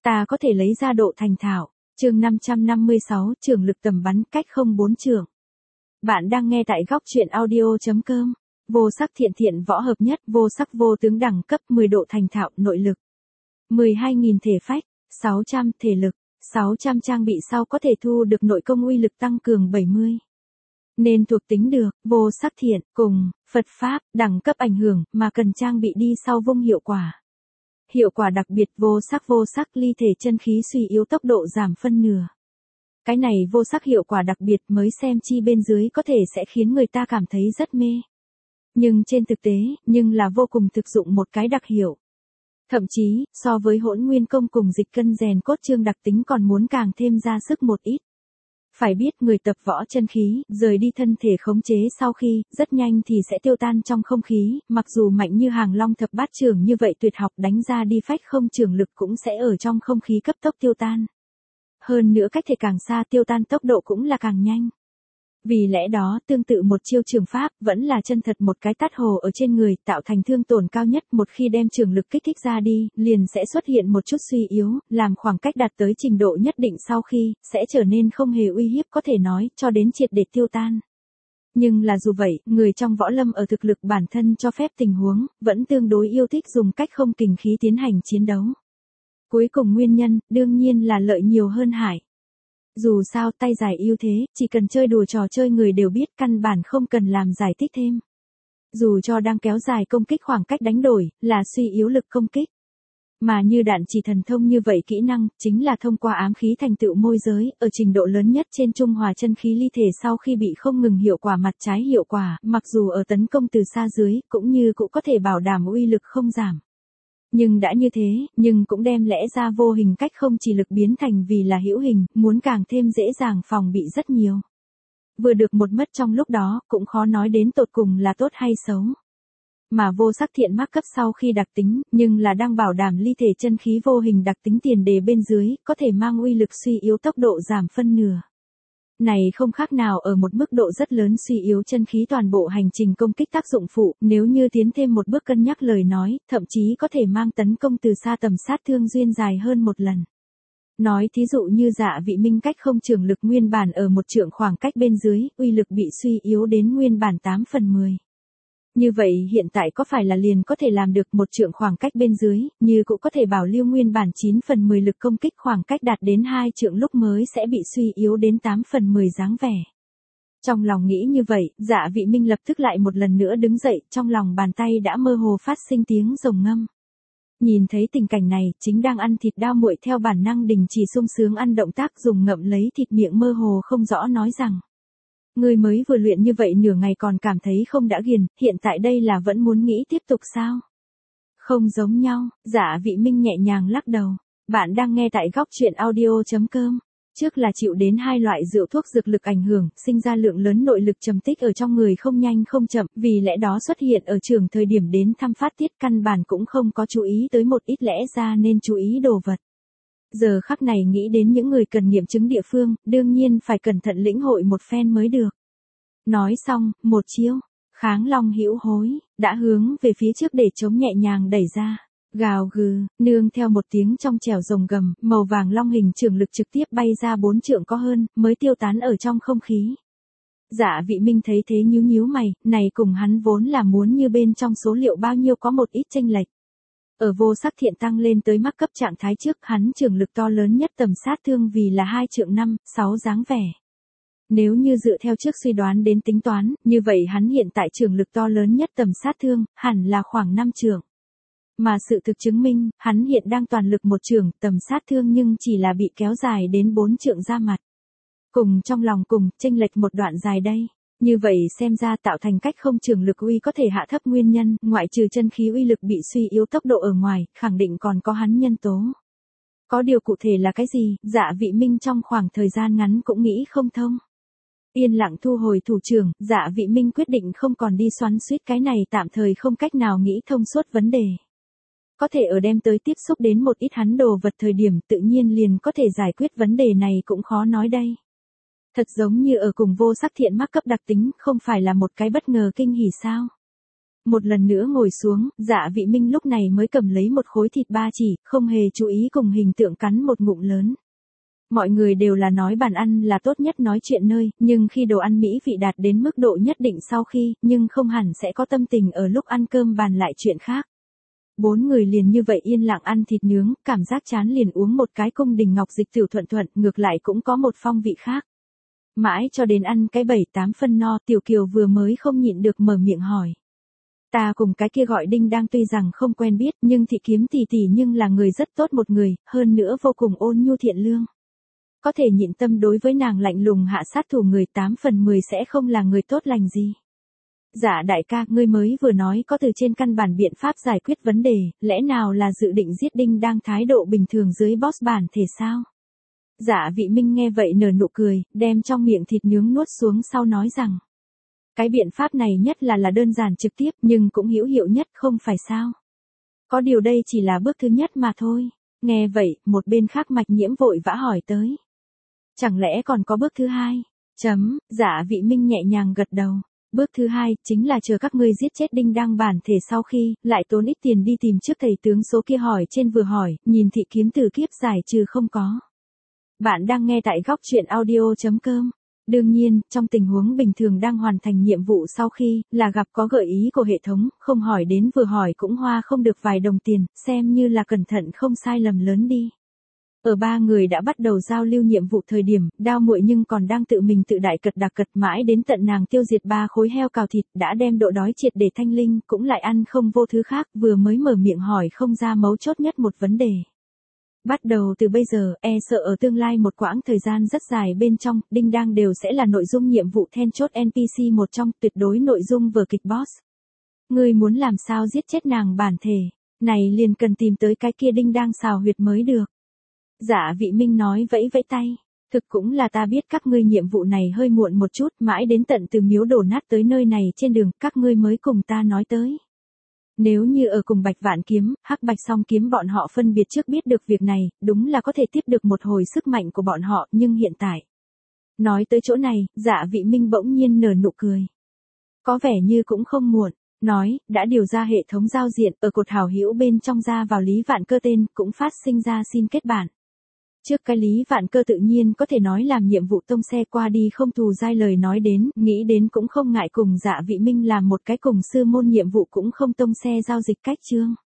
ta có thể lấy ra độ thành thạo. Chương 556, trường lực tầm bắn cách không 4 trượng. Bạn đang nghe tại góc truyện audio.com. Vô sắc thiện thiện võ hợp nhất, vô sắc vô tướng đẳng cấp 10 độ thành thạo, nội lực 12.000 thể phách, 600 thể lực, 600 trang bị sau có thể thu được nội công uy lực tăng cường 70. Nên thuộc tính được, vô sắc thiện, cùng, Phật Pháp, đẳng cấp ảnh hưởng, mà cần trang bị đi sau vung hiệu quả. Hiệu quả đặc biệt vô sắc ly thể chân khí suy yếu tốc độ giảm phân nửa. Cái này vô sắc hiệu quả đặc biệt mới xem chi bên dưới có thể sẽ khiến người ta cảm thấy rất mê. Nhưng trên thực tế, nhưng là vô cùng thực dụng một cái đặc hiệu. Thậm chí, so với hỗn nguyên công cùng dịch cân rèn cốt chương đặc tính còn muốn càng thêm ra sức một ít. Phải biết người tập võ chân khí, rời đi thân thể khống chế sau khi, rất nhanh thì sẽ tiêu tan trong không khí, mặc dù mạnh như hàng long thập bát trưởng như vậy tuyệt học đánh ra đi phách không trường lực cũng sẽ ở trong không khí cấp tốc tiêu tan. Hơn nữa cách thể càng xa tiêu tan tốc độ cũng là càng nhanh. Vì lẽ đó tương tự một chiêu trường pháp vẫn là chân thật một cái tát hồ ở trên người tạo thành thương tổn cao nhất một khi đem trường lực kích thích ra đi, liền sẽ xuất hiện một chút suy yếu, làm khoảng cách đạt tới trình độ nhất định sau khi, sẽ trở nên không hề uy hiếp có thể nói, cho đến triệt để tiêu tan. Nhưng là dù vậy, người trong võ lâm ở thực lực bản thân cho phép tình huống, vẫn tương đối yêu thích dùng cách không kình khí tiến hành chiến đấu. Cuối cùng nguyên nhân, đương nhiên là lợi nhiều hơn hại. Dù sao tay dài ưu thế, chỉ cần chơi đùa trò chơi người đều biết căn bản không cần làm giải thích thêm. Dù cho đang kéo dài công kích khoảng cách đánh đổi, là suy yếu lực công kích. Mà như đạn chỉ thần thông như vậy kỹ năng, chính là thông qua ám khí thành tựu môi giới, ở trình độ lớn nhất trên trung hòa chân khí ly thể sau khi bị không ngừng hiệu quả mặt trái hiệu quả, mặc dù ở tấn công từ xa dưới, cũng như cũng có thể bảo đảm uy lực không giảm. Nhưng đã như thế, nhưng cũng đem lẽ ra vô hình cách không chỉ lực biến thành vì là hữu hình, muốn càng thêm dễ dàng phòng bị rất nhiều. Vừa được một mất trong lúc đó, cũng khó nói đến tột cùng là tốt hay xấu. Mà vô sắc thiện mắc cấp sau khi đặc tính, nhưng là đang bảo đảm ly thể chân khí vô hình đặc tính tiền đề bên dưới, có thể mang uy lực suy yếu tốc độ giảm phân nửa. Này không khác nào ở một mức độ rất lớn suy yếu chân khí toàn bộ hành trình công kích tác dụng phụ, nếu như tiến thêm một bước cân nhắc lời nói, thậm chí có thể mang tấn công từ xa tầm sát thương duyên dài hơn một lần. Nói thí dụ như Dạ Vị Minh cách không trường lực nguyên bản ở một trượng khoảng cách bên dưới, uy lực bị suy yếu đến nguyên bản 8/10. Như vậy hiện tại có phải là liền có thể làm được một trượng khoảng cách bên dưới, như cũng có thể bảo lưu nguyên bản 9/10 lực công kích khoảng cách đạt đến 2 trượng lúc mới sẽ bị suy yếu đến 8/10 dáng vẻ. Trong lòng nghĩ như vậy, Dạ Vị Minh lập tức lại một lần nữa đứng dậy, trong lòng bàn tay đã mơ hồ phát sinh tiếng rồng ngâm. Nhìn thấy tình cảnh này, chính đang ăn thịt đao muội theo bản năng đình chỉ sung sướng ăn động tác dùng ngậm lấy thịt miệng mơ hồ không rõ nói rằng. Người mới vừa luyện như vậy nửa ngày còn cảm thấy không đã ghiền, hiện tại đây là vẫn muốn nghĩ tiếp tục sao? Không giống nhau, Dạ Vị Minh nhẹ nhàng lắc đầu. Bạn đang nghe tại góc truyện audio.com. Trước là chịu đến hai loại rượu thuốc dược lực ảnh hưởng, sinh ra lượng lớn nội lực trầm tích ở trong người không nhanh không chậm, vì lẽ đó xuất hiện ở trường thời điểm đến thăm phát tiết căn bản cũng không có chú ý tới một ít lẽ ra nên chú ý đồ vật. Giờ khắc này nghĩ đến những người cần nghiệm chứng địa phương, đương nhiên phải cẩn thận lĩnh hội một phen mới được. Nói xong, một chiêu, Kháng Long hữu hối, đã hướng về phía trước để chống nhẹ nhàng đẩy ra. Gào gừ, nương theo một tiếng trong trẻo rồng gầm, màu vàng long hình trường lực trực tiếp bay ra 4 trượng có hơn, mới tiêu tán ở trong không khí. Dạ Vị Minh thấy thế nhíu nhíu mày, này cùng hắn vốn là muốn như bên trong số liệu bao nhiêu có một ít chênh lệch. Ở vô sắc thiện tăng lên tới mắc cấp trạng thái trước, hắn trường lực to lớn nhất tầm sát thương vì là 2 trượng 5, 6 dáng vẻ. Nếu như dựa theo trước suy đoán đến tính toán, như vậy hắn hiện tại trường lực to lớn nhất tầm sát thương, hẳn là khoảng 5 trượng. Mà sự thực chứng minh, hắn hiện đang toàn lực một trường tầm sát thương nhưng chỉ là bị kéo dài đến 4 trượng ra mặt. Cùng trong lòng cùng, chênh lệch một đoạn dài đây. Như vậy xem ra tạo thành cách không trường lực uy có thể hạ thấp nguyên nhân, ngoại trừ chân khí uy lực bị suy yếu tốc độ ở ngoài, khẳng định còn có hắn nhân tố. Có điều cụ thể là cái gì, Dạ Vị Minh trong khoảng thời gian ngắn cũng nghĩ không thông. Yên lặng thu hồi thủ trưởng, Dạ Vị Minh quyết định không còn đi xoắn xuýt cái này tạm thời không cách nào nghĩ thông suốt vấn đề. Có thể ở đem tới tiếp xúc đến một ít hắn đồ vật thời điểm tự nhiên liền có thể giải quyết vấn đề này cũng khó nói đây. Thật giống như ở cùng vô sắc thiện mắc cấp đặc tính không phải là một cái bất ngờ kinh hỉ sao. Một lần nữa ngồi xuống, Dạ Vị Minh lúc này mới cầm lấy một khối thịt ba chỉ, không hề chú ý cùng hình tượng cắn một ngụm lớn. Mọi người đều là nói bàn ăn là tốt nhất nói chuyện nơi, nhưng khi đồ ăn mỹ vị đạt đến mức độ nhất định sau khi, nhưng không hẳn sẽ có tâm tình ở lúc ăn cơm bàn lại chuyện khác. 4 người liền như vậy yên lặng ăn thịt nướng, cảm giác chán liền uống một cái cung đình ngọc dịch tiểu thuận thuận, ngược lại cũng có một phong vị khác. Mãi cho đến ăn cái 7-8 phân no, Tiểu Kiều vừa mới không nhịn được mở miệng hỏi. Ta cùng cái kia gọi Đinh đang tuy rằng không quen biết, nhưng Thị Kiếm tỷ tỷ nhưng là người rất tốt một người, hơn nữa vô cùng ôn nhu thiện lương. Có thể nhịn tâm đối với nàng lạnh lùng hạ sát thủ người 8 phần 10 sẽ không là người tốt lành gì. Dạ đại ca, ngươi mới vừa nói có từ trên căn bản biện pháp giải quyết vấn đề, lẽ nào là dự định giết Đinh đang thái độ bình thường dưới boss bản thể sao? Dạ Vị Minh nghe vậy nở nụ cười, đem trong miệng thịt nướng nuốt xuống sau nói rằng. Cái biện pháp này nhất là đơn giản trực tiếp nhưng cũng hữu hiệu nhất không phải sao? Có điều đây chỉ là bước thứ nhất mà thôi. Nghe vậy, một bên khác Mạch Nhiễm vội vã hỏi tới. Chẳng lẽ còn có bước thứ hai? Dạ Vị Minh nhẹ nhàng gật đầu. Bước thứ hai, chính là chờ các ngươi giết chết Đinh đang bản thể sau khi, lại tốn ít tiền đi tìm trước thầy tướng số kia hỏi trên vừa hỏi, nhìn Thị Kiếm tử kiếp giải trừ không có. Bạn đang nghe tại góc truyện audio.com. Đương nhiên, trong tình huống bình thường đang hoàn thành nhiệm vụ sau khi, là gặp có gợi ý của hệ thống, không hỏi đến vừa hỏi cũng hoa không được vài đồng tiền, xem như là cẩn thận không sai lầm lớn đi. Ở 3 người đã bắt đầu giao lưu nhiệm vụ thời điểm, Đao Muội nhưng còn đang tự mình tự đại cật đặc cật mãi đến tận nàng tiêu diệt 3 khối heo cào thịt, đã đem độ đói triệt để thanh linh, cũng lại ăn không vô thứ khác, vừa mới mở miệng hỏi không ra mấu chốt nhất một vấn đề. Bắt đầu từ bây giờ, sợ ở tương lai một quãng thời gian rất dài bên trong, Đinh đang đều sẽ là nội dung nhiệm vụ then chốt NPC một trong, tuyệt đối nội dung vở kịch boss. Ngươi muốn làm sao giết chết nàng bản thể, này liền cần tìm tới cái kia Đinh đang xào huyệt mới được. Dạ Vị Minh nói vẫy vẫy tay. Thực cũng là ta biết các ngươi nhiệm vụ này hơi muộn một chút, mãi đến tận từ miếu đổ nát tới nơi này trên đường, các ngươi mới cùng ta nói tới. Nếu như ở cùng Bạch Vạn Kiếm, Hắc Bạch Song Kiếm bọn họ phân biệt trước biết được việc này, đúng là có thể tiếp được một hồi sức mạnh của bọn họ, nhưng hiện tại. Nói tới chỗ này, Dạ Vị Minh bỗng nhiên nở nụ cười. Có vẻ như cũng không muộn. Nói, đã điều ra hệ thống giao diện, ở cột hảo hữu bên trong ra vào Lý Vạn Cơ tên, cũng phát sinh ra xin kết bạn. Trước cái Lý Vạn Cơ tự nhiên có thể nói làm nhiệm vụ tông xe qua đi không thù dai lời nói đến, nghĩ đến cũng không ngại cùng Dạ Vị Minh làm một cái cùng sư môn nhiệm vụ cũng không tông xe giao dịch cách chương.